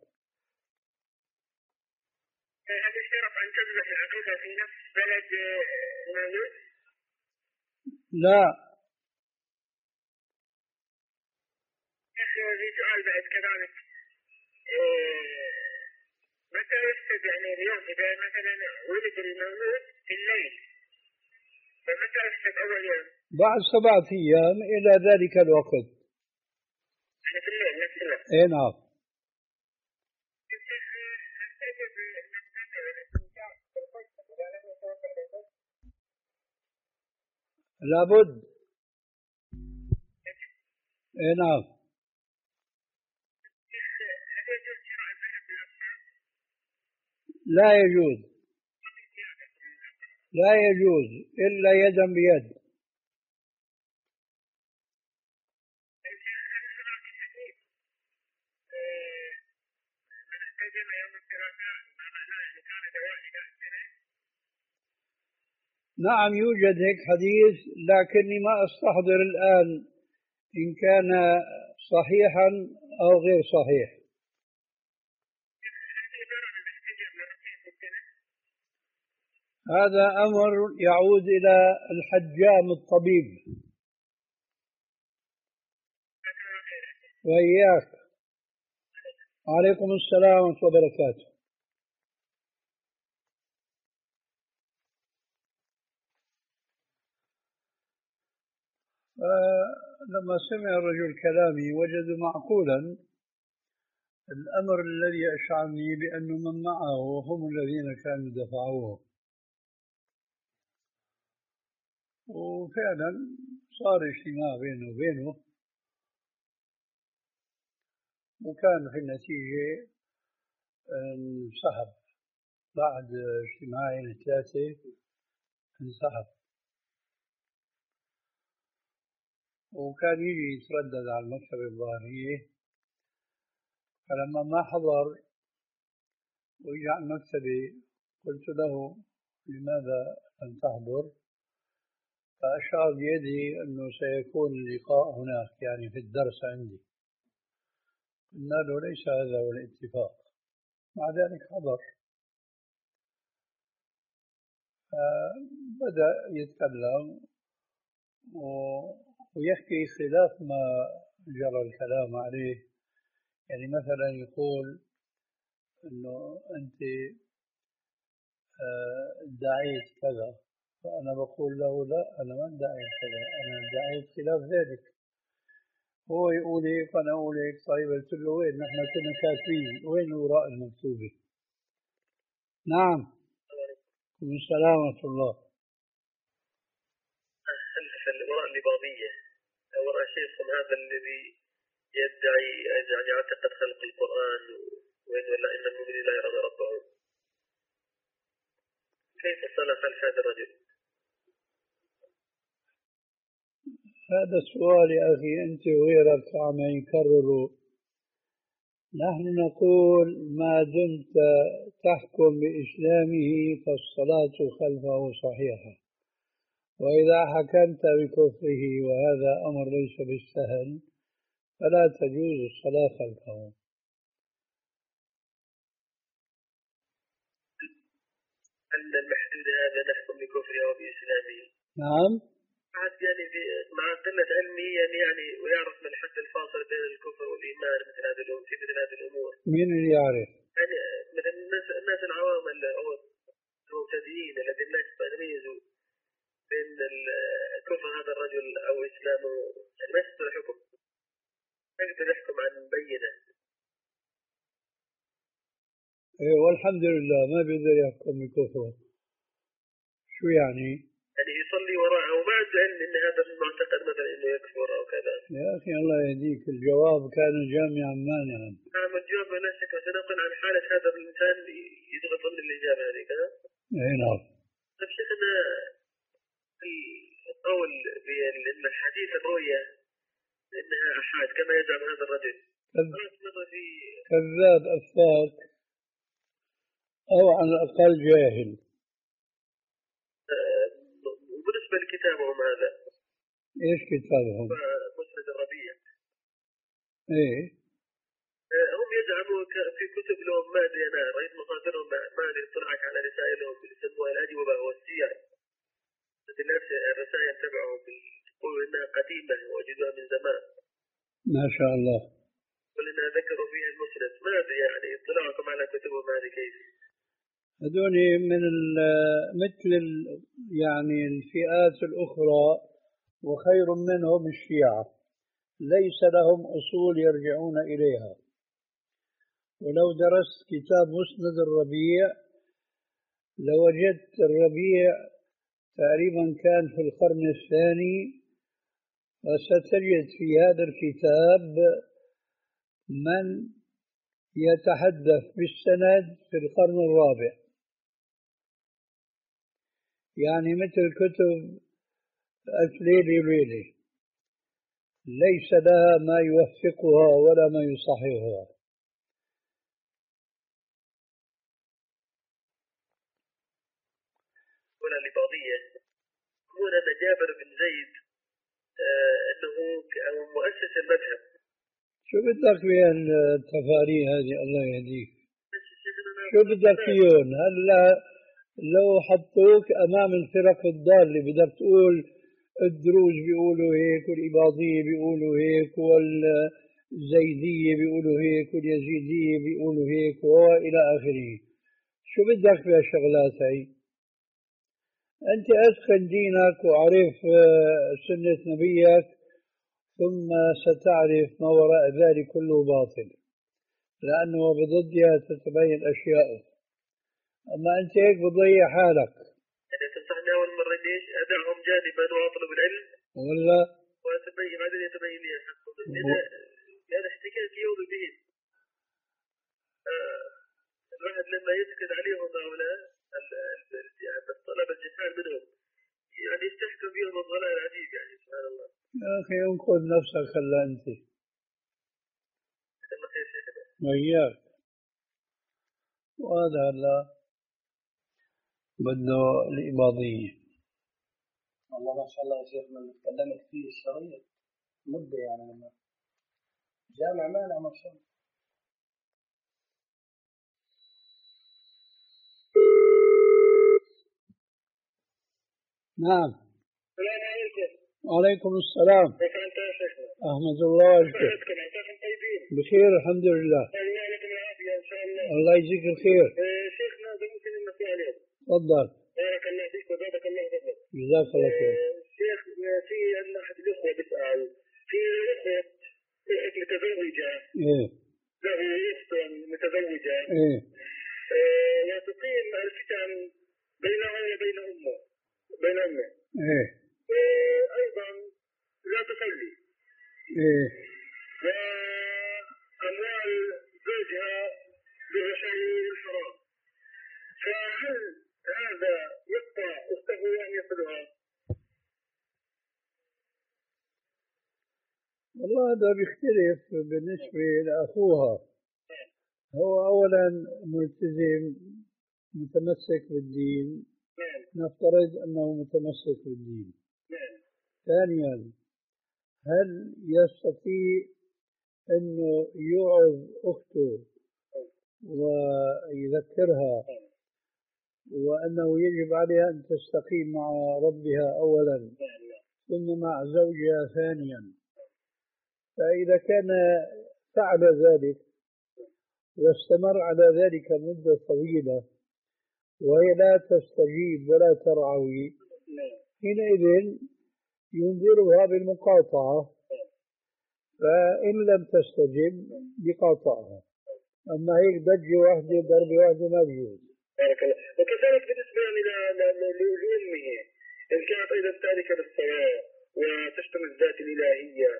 هل يشترط أن تذبح العقيقة في نفس بلد المولود؟ لا. في سؤال بعد كذلك، متى يفسد يعني اليوم إذا مثلا ولد المولود في الليل فمتى يفسد أول يوم؟ بعد سبعة أيام إلى ذلك الوقت. يعني في الليل نفس الوقت؟ إيه نعم. لابد. إيه نعم. لا يجوز. لا يجوز إلا يدا بيد. نعم يوجد هيك حديث، لكني ما أستحضر الآن إن كان صحيحا أو غير صحيح. هذا أمر يعود إلى الحجام الطبيب. وإياك. وعليكم السلام ورحمة الله وبركاته. لما سمع الرجل كلامي وجد معقولا الأمر الذي أشعرني بأن من معه هم الذين كانوا دفعوه، وفعلا صار اجتماع بينه وبينه، وكان في النتيجة انسحب بعد اجتماعين ثلاثة، انسحب، وكان يجي يتردد على المكتبة الظاهرية، فلما ما حضر ويجي على المكتبة قلت له لماذا لم تحضر؟ فأشار بيدي أنه سيكون اللقاء هناك يعني في الدرس عندي. قلنا له ليس هذا هو الاتفاق، مع ذلك حضر. بدأ يتكلم ويحكي خلاف ما جرى الكلام عليه، يعني مثلا يقول أنه أنت ادعيت كذا، فأنا بقول له لا أنا ما ادعيت كذا، أنا ادعيت خلاف ذلك. هو يقول هيك وأنا أقول هيك. طيب قلت له وين نحن كنا كاتبين، وين الأوراق المكتوبة؟ نعم. السلام ورحمة الله. الوراء اللبابية وراء شيخهم هذا الذي يدعي يعني يعتقد خلق القرآن وإنه لا إن المؤمن لا يرى ربه، كيف صنع خلف هذا الرجل؟ هذا السؤال يا أخي أنت وغيرك عم يكرروا. نحن نقول ما دمت تحكم بإسلامه فالصلاة خلفه صحيحة، وإذا حكمت بكفره وهذا أمر ليس بالسهل فلا تجوز الصلاة خلفه. أن المحدود هذا نحكم بكفره وبإسلامه؟ نعم. عاد يعني مع قلة علمه يعني, يعني ويعرف من حد الفاصل بين الكفر والإيمان مثل هذه في مثل هذه الأمور. مين اللي يعرف؟ يعني مثل الناس الناس العوام اللي المبتدئين الذين لا يستطيعون أن يميزوا بين كفر هذا الرجل أو إسلامه، يعني ما يستطيع الحكم، ما يقدر يحكم عن بينة. إيه والحمد لله ما بيقدر يحكم بكفره. شو يعني؟ يعني يصلي وراءه وما عنده علم ان هذا المعتقد مثلا انه يكفر او كذا. يا اخي الله يهديك، الجواب كان جامعا مانعا. نعم الجواب لا شك، سنقل عن حالة هذا الانسان يضغط ضمن الاجابة هذه كذا. اي نعم. طيب شيخنا القول بان حديث الرؤيا انها احاد كما يزعم هذا الرجل في كذاب افاك او على الاقل جاهل. وبالنسبة لكتابهم هذا ايش كتابهم؟ مسند الربيع. ايه هم يزعموا في كتب لهم ما ادري انا رأيت مصادرهم ما ادري اطلعت على رسائلهم يسموها الأجوبة والسير. نفس الرسائل تبعهم يقولوا انها قديمة وجدوها من زمان. ما شاء الله. ولنا ذكروا فيها المسند، ما ادري يعني اطلاعكم على كتبهم هذه كيف؟ هذول من مثل يعني الفئات الأخرى، وخير منهم الشيعة، ليس لهم أصول يرجعون إليها. ولو درست كتاب مسند الربيع لوجدت الربيع تقريبا كان في القرن الثاني، وستجد في هذا الكتاب من يتحدث بالسند في القرن الرابع، يعني مثل كتب ألف ليلة وليلة ليس لها ما يوثقها ولا ما يصححها. ولا لبعضية يقول أن جابر بن زيد آه أنه مؤسس المذهب. شو بدك بها التفاريح هذه الله يهديك؟ شو بدك فيهم؟ هلا لو حطوك أمام الفرق الضالة بدك تقول الدروز بيقولوا هيك، والإباضية بيقولوا هيك، والزيدية بيقولوا هيك، واليزيدية بيقولوا هيك، وإلى آخره. شو بدك بهالشغلات هي؟ أنت أتقن دينك وعرف سنة نبيك، ثم ستعرف ما وراء ذلك كله باطل، لأنه بضدها تتبين أشياء. أما أنت هيك بتضيع حالك. يعني تنصحني أول مرة ليش أدعهم جانبا وأطلب العلم ولا وأتبين بعدين يتبين لي الحق، هذا احتكاك يومي بهم. آه الواحد لما يسكت عليهم هؤلاء الطلبة الجهال منهم يعني يستحكم بهم الضلال العجيب، يعني سبحان الله. يا أخي انقذ نفسك خلا أنت. وإياك. وهذا هلا بده الإباضية. والله ما شاء الله يا شيخنا اللي تكلمت فيه الشريط مدة يعني لما جامع مانع ما شاء الله. نعم. السلام عليكم. وعليكم السلام. كيف أنت يا شيخنا؟ أحمد الله وجهك. طيبين؟ بخير الحمد لله. الله لكم العافية إن شاء الله. الله يجزيك الخير. شيخنا إذا ممكن نسأل عليك. تفضل. بارك الله فيك وزادك الله فضلك. جزاك الله خير. شيخ في أن أحد الأخوة بيسأل في أخت أخت متزوجة. إيه. له أخت متزوجة. إيه. وتقيم الفتن بينها وبين أمه بين أمه. إيه. أيضا لا تصلي. إيه. وأموال زوجها بالرشاوي الحرام، فهل هذا يقطع أخته أن يصلها؟ والله هذا بيختلف بالنسبة لأخوها. هو أولا ملتزم متمسك بالدين، نفترض أنه متمسك بالدين. ثانيا هل يستطيع أنه يوعظ أخته ويذكرها وأنه يجب عليها أن تستقيم مع ربها أولا ثم مع زوجها ثانيا؟ فإذا كان فعل ذلك واستمر على ذلك مدة طويلة وهي لا تستجيب ولا ترعوي، حينئذ ينذرها بالمقاطعة، فإن لم تستجب يقاطعها. أما هيك ضجة واحدة ضربة واحدة ما بيجوز. بارك الله. وكذلك بالنسبة يعني لأمه إن كانت أيضا تاركة للصلاة وتشتم الذات الإلهية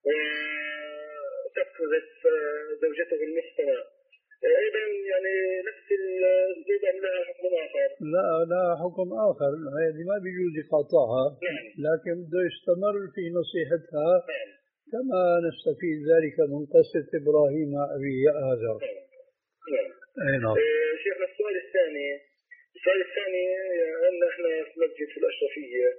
وتقذف زوجته المحصنة، أيضا يعني نفس الزوجة أم لها حكم آخر؟ لا لا حكم آخر، هذه ما بيجوز يقاطعها، لكن بده يستمر في نصيحتها كما نستفيد ذلك من قصة إبراهيم أبي آزر. أي نعم. شيخنا السؤال الثاني السؤال الثاني أن احنا في مسجد في الأشرفية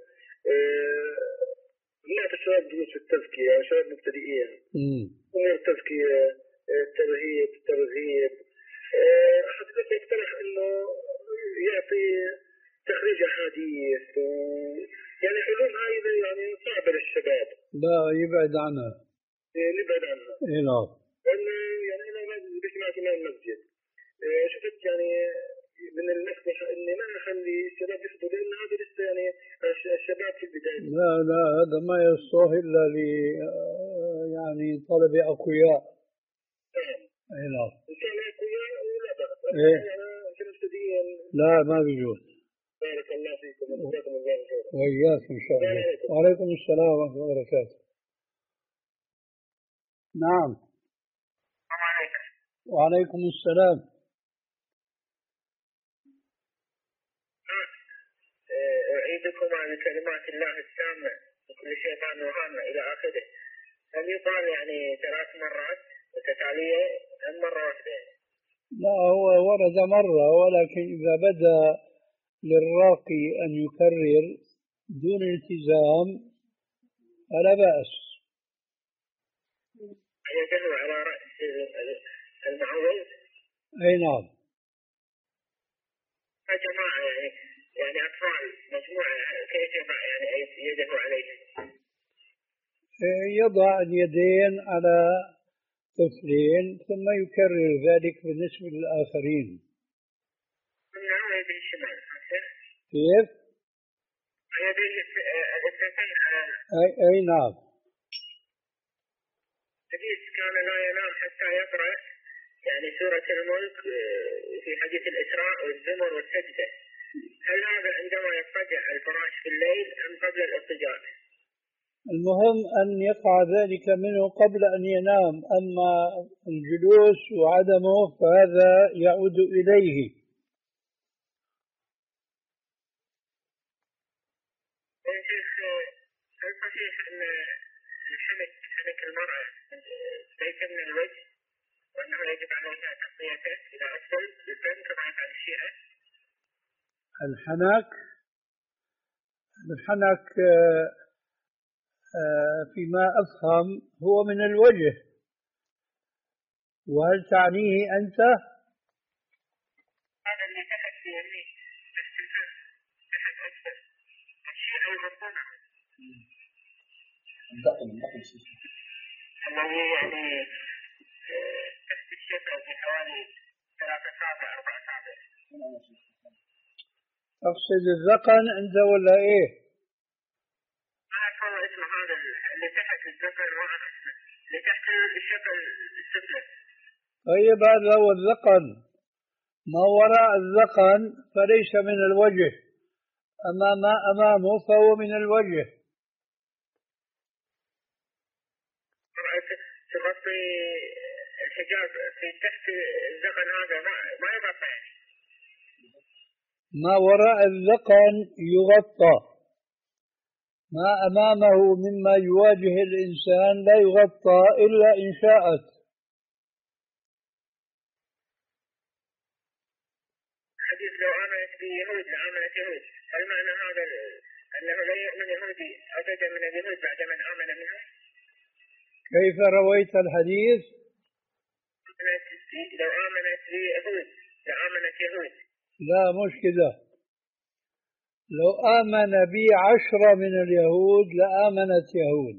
نعطي الشباب دروس في التزكية، يعني شباب مبتدئين أمور التزكية، الترهيب الترغيب. حضرتك يقترح إنه يعطي تخريج أحاديث يعني علوم هاي يعني صعبة للشباب. لا يبعد عنها. نبعد عنها. اي نعم. لأنه يعني أنا بسمع كمان المسجد شفت يعني من المصلحة إني ما أخلي الشباب يحضروا، لأن هذا لسه يعني الشباب في البداية. لا لا هذا ما يصلح إلا ل يعني طلبة أقوياء. نعم. اي نعم. إن كان أقوياء ولا بأس. إيه. يعني كمبتدئين. لا ما بيجوز. بارك الله فيكم وجزاكم الله خيرا. وإياك إن شاء الله. وعليكم السلام ورحمة الله وبركاته. نعم. وعليكم السلام. أعيدكم عن كلمات الله التامة وكل شيطان وهامة إلى آخره. هل يقال يعني ثلاث مرات متتالية أم مرة واحدة؟ لا هو ورد مرة، ولكن إذا بدا للراقي أن يكرر دون التزام فلا بأس. يدل على رأس المعوذ. أي نعم. جماعة يعني يعني أطفال مجموعة كيف يعني يدل عليه؟ يضع اليدين على طفلين ثم يكرر ذلك بالنسبة للآخرين. نعم يده الشمال. كيف؟ يديه الاثنتين على. أي, أي نعم. حديث كان لا ينام حتى يقرأ يعني سورة الملك في حديث الإسراء والزمر والسجدة. هل هذا عندما يضطجع الفراش في الليل أم قبل الاضطجاع؟ المهم أن يقع ذلك منه قبل أن ينام، أما الجلوس وعدمه فهذا يعود إليه. شيخ هل صحيح أن الحنك حنك المرأة ليس من الوجه وأنه يجب عليها تغطيته إلى أسفل الفم كما يفعل الشيعة؟ الحنك الحنك فيما أفهم هو من الوجه، وهل تعنيه أنت؟ هذا اللي تحت في يمين تحت الفم تحت أسفل الشيعة يغطونه الذي يعني تحت الشفة في حوالي ثلاثة أصابع أربع أصابع. أقصد الذقن أنت ولا إيه؟ ما أعرف اسمه هذا اللي تحت الذقن اللي تحت الشفة السفلى. طيب هذا هو الذقن، ما وراء الذقن فليس من الوجه، أما ما أمامه فهو من الوجه. تغطي الحجاب في تحت الذقن هذا ما ما يغطي. ما وراء الذقن يغطى، ما أمامه مما يواجه الإنسان لا يغطى إلا إن شاءت. حديث لو آمنت به يهود لآمنت يهود، هل معنى هذا أنه لا يؤمن يهودي أبدا من اليهود بعد من آمن منه؟ كيف رويت الحديث؟ لو آمنت به يهود لآمنت يهود. لا مش كده، لو آمن بي عشرة من اليهود لآمنت يهود.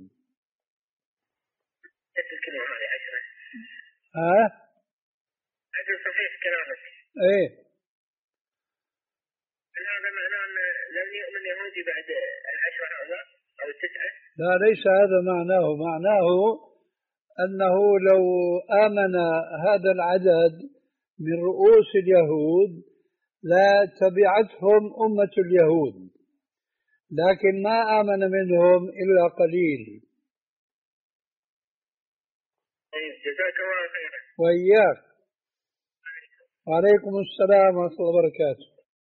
نفس الكلمة هذه عشرة. ها؟ هذا صحيح كلامك. ايه. هذه بعد العشرة هؤلاء أو التسعة؟ لا، ليس هذا معناه. معناه أنه لو آمن هذا العدد من رؤوس اليهود لا تبعتهم أمة اليهود، لكن ما آمن منهم إلا قليل. طيب جزاك الله خيرا. وإياك. وعليكم السلام ورحمة الله وبركاته.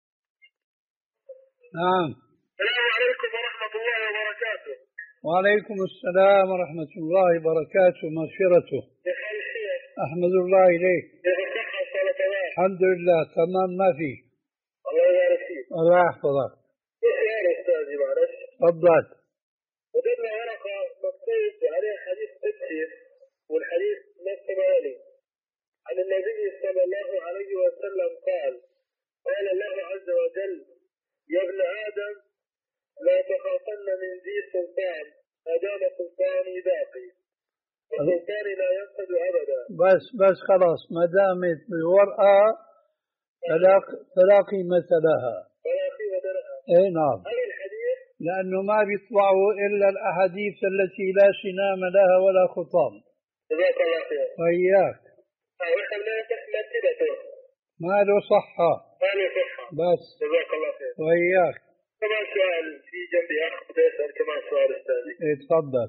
نعم. السلام عليكم ورحمة الله وبركاته. وعليكم السلام ورحمة الله وبركاته مغفرته. أحمد الله إليك. الحمد لله تمام ما في. الله يبارك فيك. الله يحفظك. يا أستاذي معلش. تفضل. وجدنا ورقة مكتوب عليها حديث قدسي، والحديث نص مالي عن النبي صلى الله عليه وسلم قال: قال الله عز وجل: يا ابن آدم لا تخافن من ذي سلطان ما دام سلطاني باقي، وسلطاني لا ينفذ أبدا. بس بس خلاص، ما دامت بالورقة فلا فلا قيمة لها. فلا قيمة لها. اي نعم. هذا الحديث لأنه ما بيطلعوا إلا الأحاديث التي لا سنام لها ولا خطام. جزاك الله خير. وإياك. ونحن لا مرتبته. ما له صحة. ما له صحة. بس. جزاك الله خير. وإياك. كمان سؤال في جنبي أخ بده يسأل كمان سؤال أستاذي. ايه تفضل.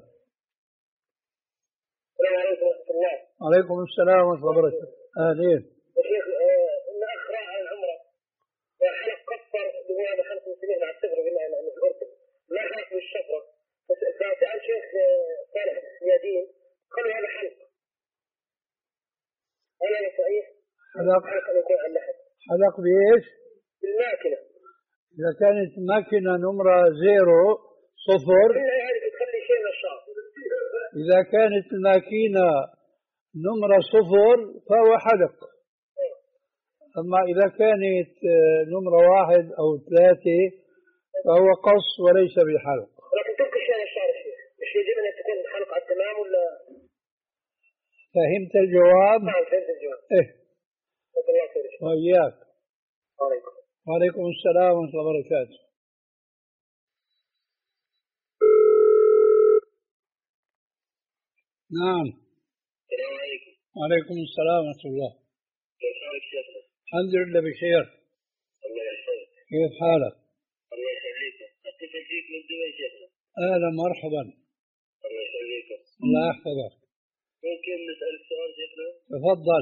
السلام عليكم ورحمة الله. وعليكم السلام ورحمة الله وبركاته. أهلين. شيخ إن أخ راح على العمرة وحلق قصر اللي هو هذا حلق مسلمين على الشفرة بالله أنا مش الأردن، لا حلق بالشفرة، فسأل شيخ صالح السيادين قالوا هذا حلق. هل هذا صحيح؟ حلق حلق يكون على اللحم. حلق بإيش؟ بالماكنة. إذا كانت ماكينة نمرة زيرو صفر. هذه بتخلي شيء نشاط. إذا كانت الماكينة نمرة صفر فهو حلق. أما إذا كانت نمرة واحد أو ثلاثة فهو قص وليس بحلق. لكن تبقى شيء نشاط شيخ، مش يجب أن تكون الحلقة على التمام ولا؟ فهمت الجواب؟ نعم فهمت الجواب. إيه. جزاك الله خير. وإياك. وعليكم. وعليكم السلام ورحمة الله وبركاته. نعم. السلام عليكم. وعليكم السلام ورحمة الله. كيف حالك شيخنا؟ الحمد لله بخير. الله يحفظك. كيف حالك؟ الله يخليكم. أتصل فيك من دبي شيخنا. أهلا مرحبا. الله يخليكم. الله يحفظك. ممكن نسألك سؤال شيخنا؟ تفضل.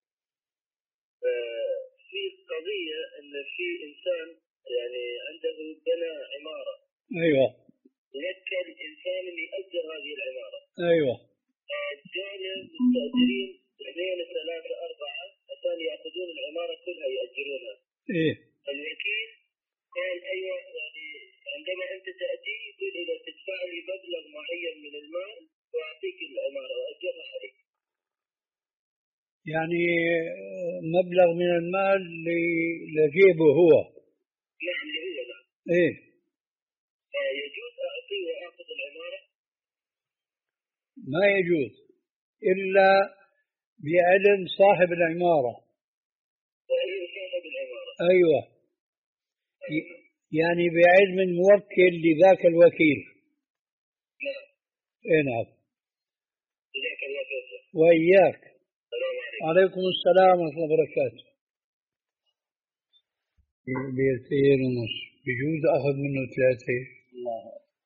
آه في قضية أن في إنسان يعني عنده بنى عمارة. أيوة. يذكر الإنسان اللي يأجر هذه العمارة. أيوة. جانا مستأجرين اثنين ثلاثة أربعة عشان يأخذون العمارة كلها يأجرونها. إيه. الوكيل قال أيوة يعني عندما أنت تأتي يقول إذا تدفع لي مبلغ معين من المال وأعطيك العمارة وأجرها عليك. يعني مبلغ من المال لجيبه هو. نعم اللي هو نعم. إيه. يجوز أعطيه وآخذ العمارة؟ ما يجوز إلا بعلم صاحب العمارة. بعلم صاحب العمارة. أيوة. يعني بعلم الموكل لذاك الوكيل. نعم. إيه نعم. جزاك الله خير. وإياك. السلام عليكم. وعليكم السلام ورحمة الله وبركاته. بيرتين ونص بيجوز أخذ منه ثلاثة. الله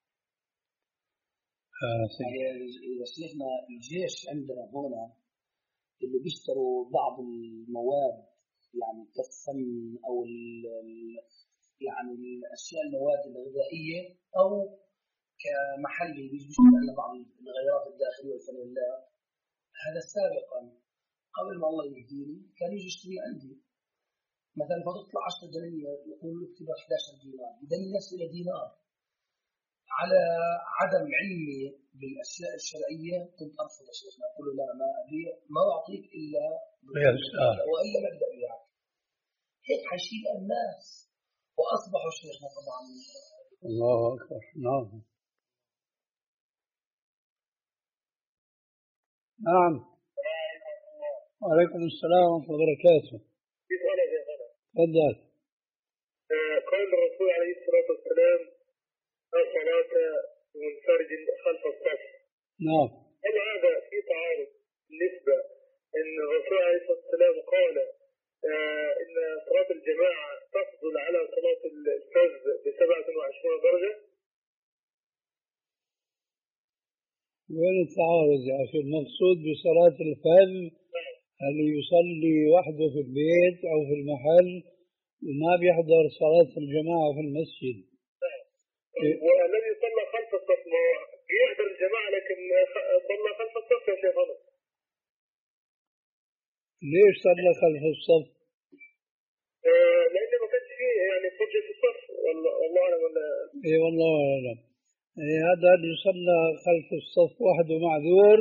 آه يعني إذا شفنا الجيش عندنا هنا اللي بيشتروا بعض المواد يعني كالسمن أو يعني الأشياء المواد الغذائية أو كمحلي بيشتري على بعض الغيارات الداخلية والفانيلا. هذا سابقا قبل ما الله يهديني كان يجي يشتري عندي مثلا فتطلع عشرة جنيه يقول له اكتب إحدى عشرة دينار بدل نفسه إلى دينار. على عدم علمي بالاشياء الشرعيه كنت ارفض يا شيخنا اقول له لا ما ابيع ما اعطيك الا والا نبدا بيعك. هيك حيشيل الناس واصبحوا شيخنا طبعا. الله اكبر. نعم. نعم. وعليكم السلام ورحمه الله وبركاته. في سؤال يا غلا. تفضل. قال الرسول عليه الصلاه والسلام الصلاة منفرد خلف الصف. نعم. هل هذا في تعارض بالنسبة أن الرسول عليه الصلاة والسلام قال آه إن صلاة الجماعة تفضل على صلاة الفرد بسبعة وعشرين درجة؟ وين التعارض يا أخي؟ المقصود بصلاة الفرد اللي يصلي وحده في البيت أو في المحل وما بيحضر صلاة الجماعة في المسجد. والذي صلى خلف الصف بيحضر الجماعة لكن صلى خلف الصف يا شيخ غلط. ليش صلى خلف الصف؟ آه لأنه ما كانش فيه يعني فرجة في الصف والله والله أعلم ولا. إي والله أعلم. إيه هذا اللي صلى خلف الصف وحده معذور.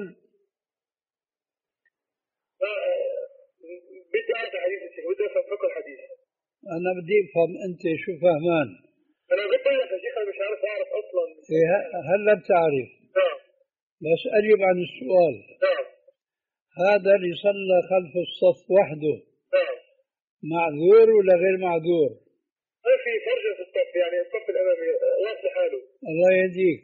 آه بدي أعرف حديث الشيخ، بدي أفهم فقه الحديث. أنا بدي أفهم أنت شو فهمان. أنا بدي أعرف يا شيخ، أنا مش عارف أعرف أصلا. إيه هلا بتعرف. نعم. بس أجب عن السؤال. نعم. هذا اللي صلى خلف الصف وحده نعم. معذور ولا غير معذور؟ ما في فرجة في الصف، يعني الصف الأمامي واقف لحاله. الله يهديك.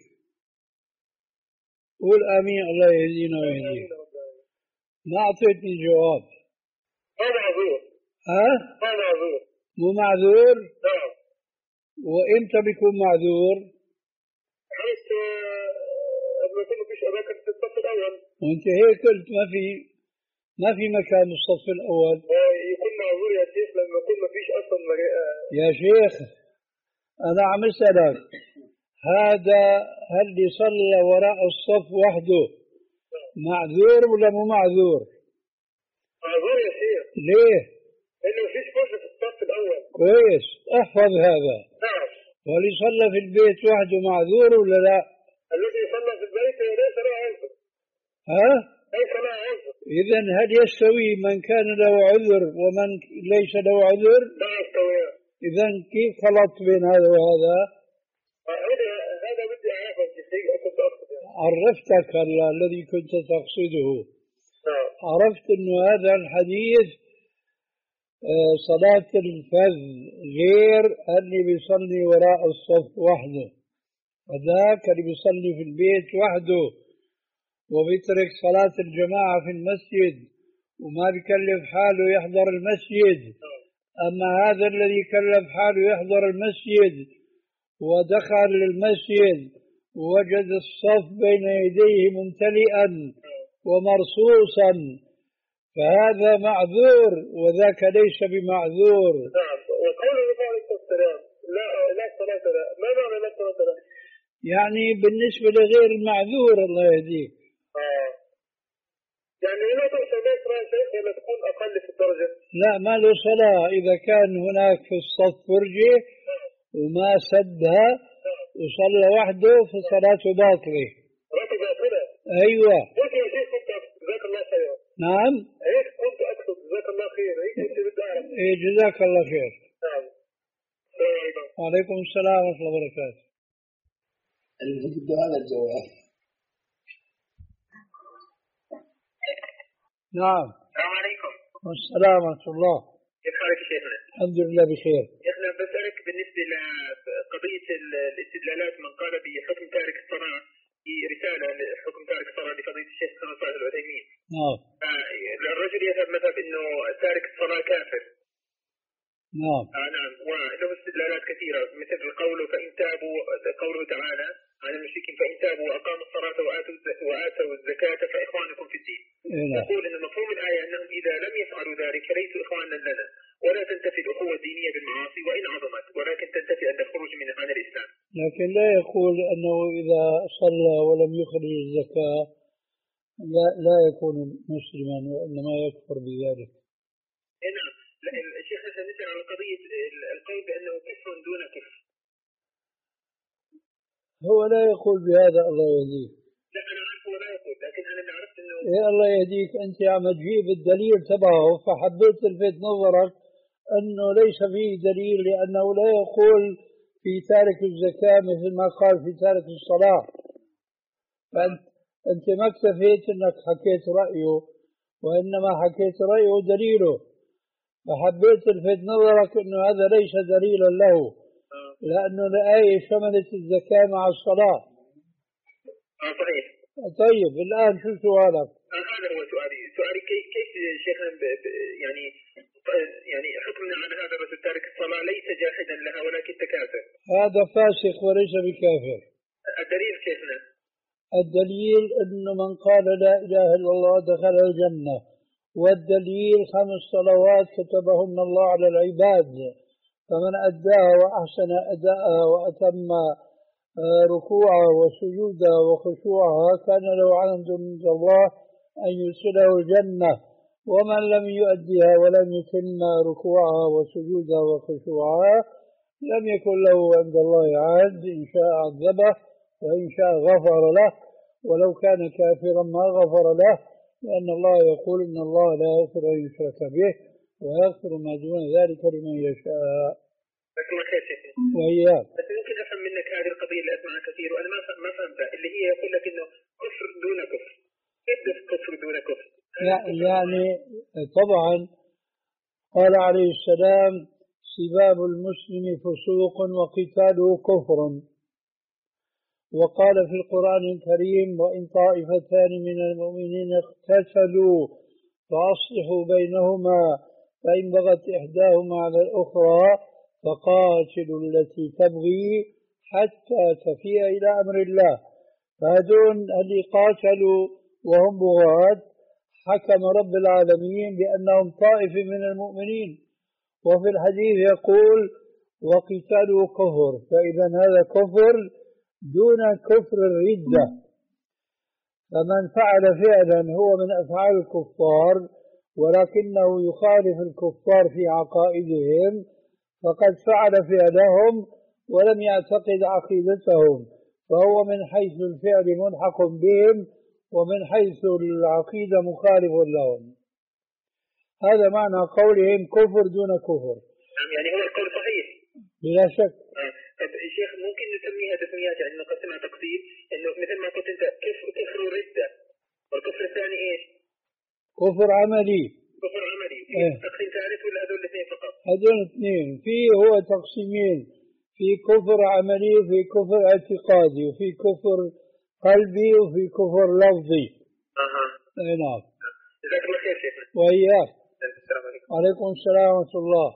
قول آمين. الله يهدينا ويهديك. ما أعطيتني جواب. ما معذور. ها؟ ما معذور. مو معذور؟ نعم. وإمتى بيكون معذور؟ حيث لما يكون مفيش أماكن في الصف الأول. وأنت هيك قلت ما في ما في مكان الصف الأول. يكون معذور يا شيخ لما يكون مفيش أصلا مجال. يا شيخ أنا عم أسألك، هذا هل يصلى وراء الصف وحده معذور ولا مو معذور؟ معذور يا شيخ. ليه؟ لأنه مفيش فرجة في الصف الأول. كويس، احفظ هذا. نعم. واللي صلى في البيت وحده معذور ولا لا؟ الذي صلى في البيت ليس له عذر. ها؟ ليس له عذر. إذا هل يستوي من كان له عذر ومن ليس له عذر؟ لا يستويان. إذا كيف خلط بين هذا وهذا؟ هذا هذا بدي أعرفه شيء كنت أقصد يعني. عرفتك هلا الذي كنت تقصده. نعم. عرفت إنه هذا الحديث صلاة الفذ غير اللي بيصلي وراء الصف وحده، وذاك اللي بيصلي في البيت وحده وبيترك صلاة الجماعة في المسجد وما بيكلف حاله يحضر المسجد. أما هذا الذي كلف حاله يحضر المسجد ودخل للمسجد ووجد الصف بين يديه ممتلئا ومرصوصا فهذا معذور وذاك ليس بمعذور. نعم. وقوله عليه السلام لا لا صلاة لا، ما معنى لا صلاة لا؟ يعني بالنسبة لغير المعذور الله يهديك. آه. يعني لا تقصد لا صلاة شيخ ولا تكون أقل في الدرجة؟ لا ما له صلاة إذا كان هناك في الصف فرجة وما سدها وصلى وحده فصلاته باطلة. صلاته باطلة؟ أيوة. قلت يا شيخ كنت أقصد جزاك الله خير. نعم. هيك كنت أقصد جزاك الله خير، هيك كنت بدي أعرف. إيه جزاك الله خير. نعم. السلام عليكم. وعليكم السلام ورحمة الله وبركاته. اللي بده هذا الجواب. نعم. السلام عليكم. والسلام ورحمة الله. كيف حالك شيخنا؟ الحمد لله بخير. شيخنا بسألك بالنسبة لقضية الاستدلالات من قال بحكم تارك الصلاة في رسالة حكم تارك الصلاة لفضيلة الشيخ صالح العثيمين. نعم. الرجل يذهب مثلا انه تارك الصلاة كافر. نعم. آه نعم. وله استدلالات كثيرة مثل قوله فإن تابوا، قوله تعالى عن المشركين فإن تابوا وأقاموا الصلاة وآتوا وآتوا الزكاة فإخوانكم في الدين. نعم. يقول إن مفهوم الآية أنهم إذا لم يفعلوا ذلك فليسوا إخوانا لنا، ولا تنتفي الأخوة الدينية بالمعاصي وإن عظمت، ولكن تنتفي عند الخروج من عن الإسلام. لكن لا يقول أنه إذا صلى ولم يخرج الزكاة لا لا يكون مسلما وإنما يكفر بذلك. نعم. الشيخ مثلا نسأل على قضية القول بأنه كفر دون كفر. هو لا يقول بهذا الله يهديك. لا أنا عارف هو لا يقول، لكن أنا اللي عرفت إنه. إيه الله يهديك أنت عم تجيب الدليل تبعه فحبيت تلفت نظرك أنه ليس فيه دليل لأنه لا يقول في تارك الزكاة مثل ما قال في تارك الصلاة. فأنت أنت ما اكتفيت أنك حكيت رأيه وإنما حكيت رأيه دليله، فحبيت تلفت نظرك أنه هذا ليس دليلا له لأنه الآية شملت الزكاة مع الصلاة. اه صحيح. طيب الآن شو سؤالك؟ هذا هو سؤالي، سؤالي كيف كيف شيخنا يعني يعني حكمنا على هذا الرجل تارك الصلاة ليس جاحدا لها ولكن تكافر. هذا فاسق وليس بكافر. الدليل شيخنا؟ الدليل أنه من قال لا إله إلا الله دخل الجنة، والدليل خمس صلوات كتبهن الله على العباد، فمن أداها وأحسن أداءها وأتم ركوعها وسجودها وخشوعها كان له عند الله أن يدخله الجنة، ومن لم يؤدها ولم يتم ركوعها وسجودها وخشوعها لم يكن له عند الله عهد، إن شاء عذبه وإن شاء غفر له، ولو كان كافرا ما غفر له، لأن الله يقول إن الله لا يغفر أن يشرك به ويغفر ما دون ذلك لمن يشاء. جزاك الله خير شيخنا. وإياك. بس ممكن أفهم منك هذه القضية اللي أسمعها كثير وأنا ما ما فهمتها، اللي هي يقول لك إنه كفر دون كفر. كيف كفر دون كفر؟ يعني طبعا قال عليه السلام سباب المسلم فسوق وقتاله كفر، وقال في القرآن الكريم وإن طائفتان من المؤمنين اقتتلوا فأصلحوا بينهما فإن بغت إحداهما على الأخرى فقاتلوا التي تبغي حتى تفيء إلى أمر الله. فهذون اللي قاتلوا وهم بغاة حكم رب العالمين بأنهم طائفة من المؤمنين، وفي الحديث يقول وقتاله كفر، فإذا هذا كفر دون كفر الردة. فمن فعل فعلا هو من أفعال الكفار ولكنه يخالف الكفار في عقائدهم فقد فعل فعلهم ولم يعتقد عقيدتهم، فهو من حيث الفعل ملحق بهم ومن حيث العقيدة مخالف لهم. هذا معنى قولهم كفر دون كفر. يعني هو القول صحيح بلا شك. طب شيخ ممكن نسميها تسميات يعني نقسمها تقسيم انه مثل ما قلت انت كفر كفر ردة، والكفر الثاني ايش؟ كفر عملي. كفر عملي. في ايه. تقسيم ثالث ولا هذول الاثنين فقط؟ هذول اثنين، في هو تقسيمين، في كفر عملي وفي كفر اعتقادي وفي كفر قلبي وفي كفر لفظي. اها. اي نعم. جزاك الله خير شيخنا. وإياك. السلام عليكم. وعليكم السلام ورحمة الله.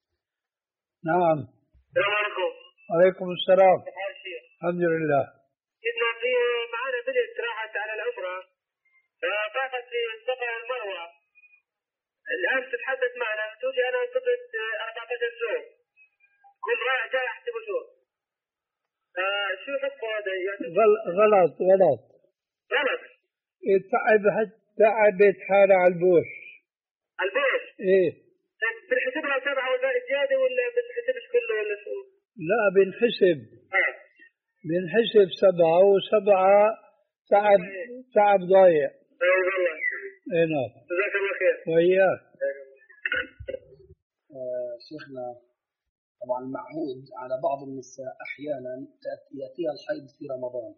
نعم. السلام عليكم. وعليكم السلام. كيف حال الشيخ؟ الحمد لله. جدنا في معنا بنت راحت على العمرة فطافت في الصفا والمروة، الآن تتحدث معنا تقول أنا انتظرت أربعة عشر يوم كل رايح جاي أحسب شهور. شو حكمه هذا؟ يعني غلط غلط غلط. تعب تعبت حالة على البوش. البوش؟ ايه. بنحسبها سبعة والباقي زيادة ولا بنحسبش كله ولا شو؟ لا بنحسب. اه. بنحسب سبعة وسبعة تعب تعب ضايع. اي والله. اي نعم. جزاك الله خير. وإياك. آه شيخنا طبعا معهود على بعض النساء أحيانا يأتيها الحيض في رمضان،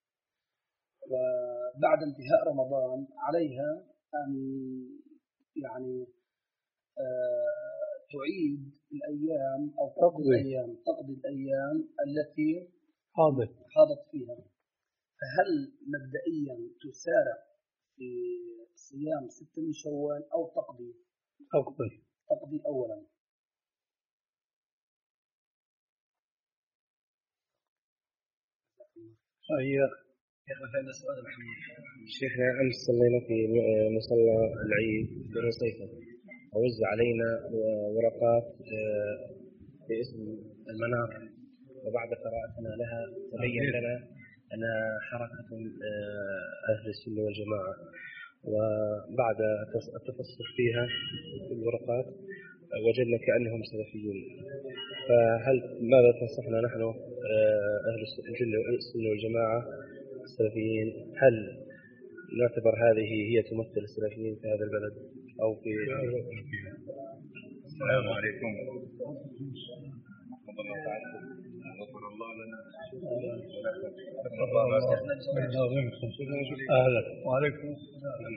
وبعد انتهاء رمضان عليها أن يعني آه تعيد الأيام أو تقضي الأيام تقضي الأيام التي حاضر حاضت فيها. فهل مبدئيا تسارع في صيام ستة من شوال أو تقضي؟ تقضي. تقضي أولا. أيوه. هذا سؤال محمود. شيخنا أمس صلينا في مصلى العيد في رصيفة ووزع علينا ورقات باسم المنار، وبعد قراءتنا لها تبين لنا أنها حركة أهل السنة والجماعة، وبعد التفصص فيها في الورقات وجدنا كأنهم سلفيون. فهل ماذا تنصحنا نحن أهل السنة والجماعة السلفيين؟ هل نعتبر هذه هي تمثل السلفيين في هذا البلد أو في السلام عليكم. غفر الله لنا. أهلا. وعليكم السلام.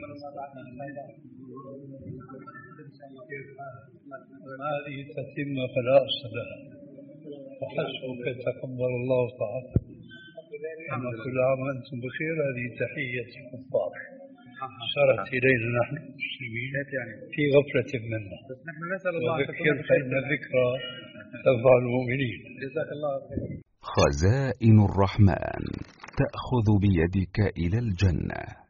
هذه تتم فلا أصل لها. وحسبك تقبل الله طاعتك. أما كل عام وأنتم بخير. هذه تحية الكفار صارت إلينا نحن المسلمين في غفلة منا. وذكر فإن الذكرى تنفع المؤمنين. جزاك الله خير. خزائن الرحمن تأخذ بيدك إلى الجنة.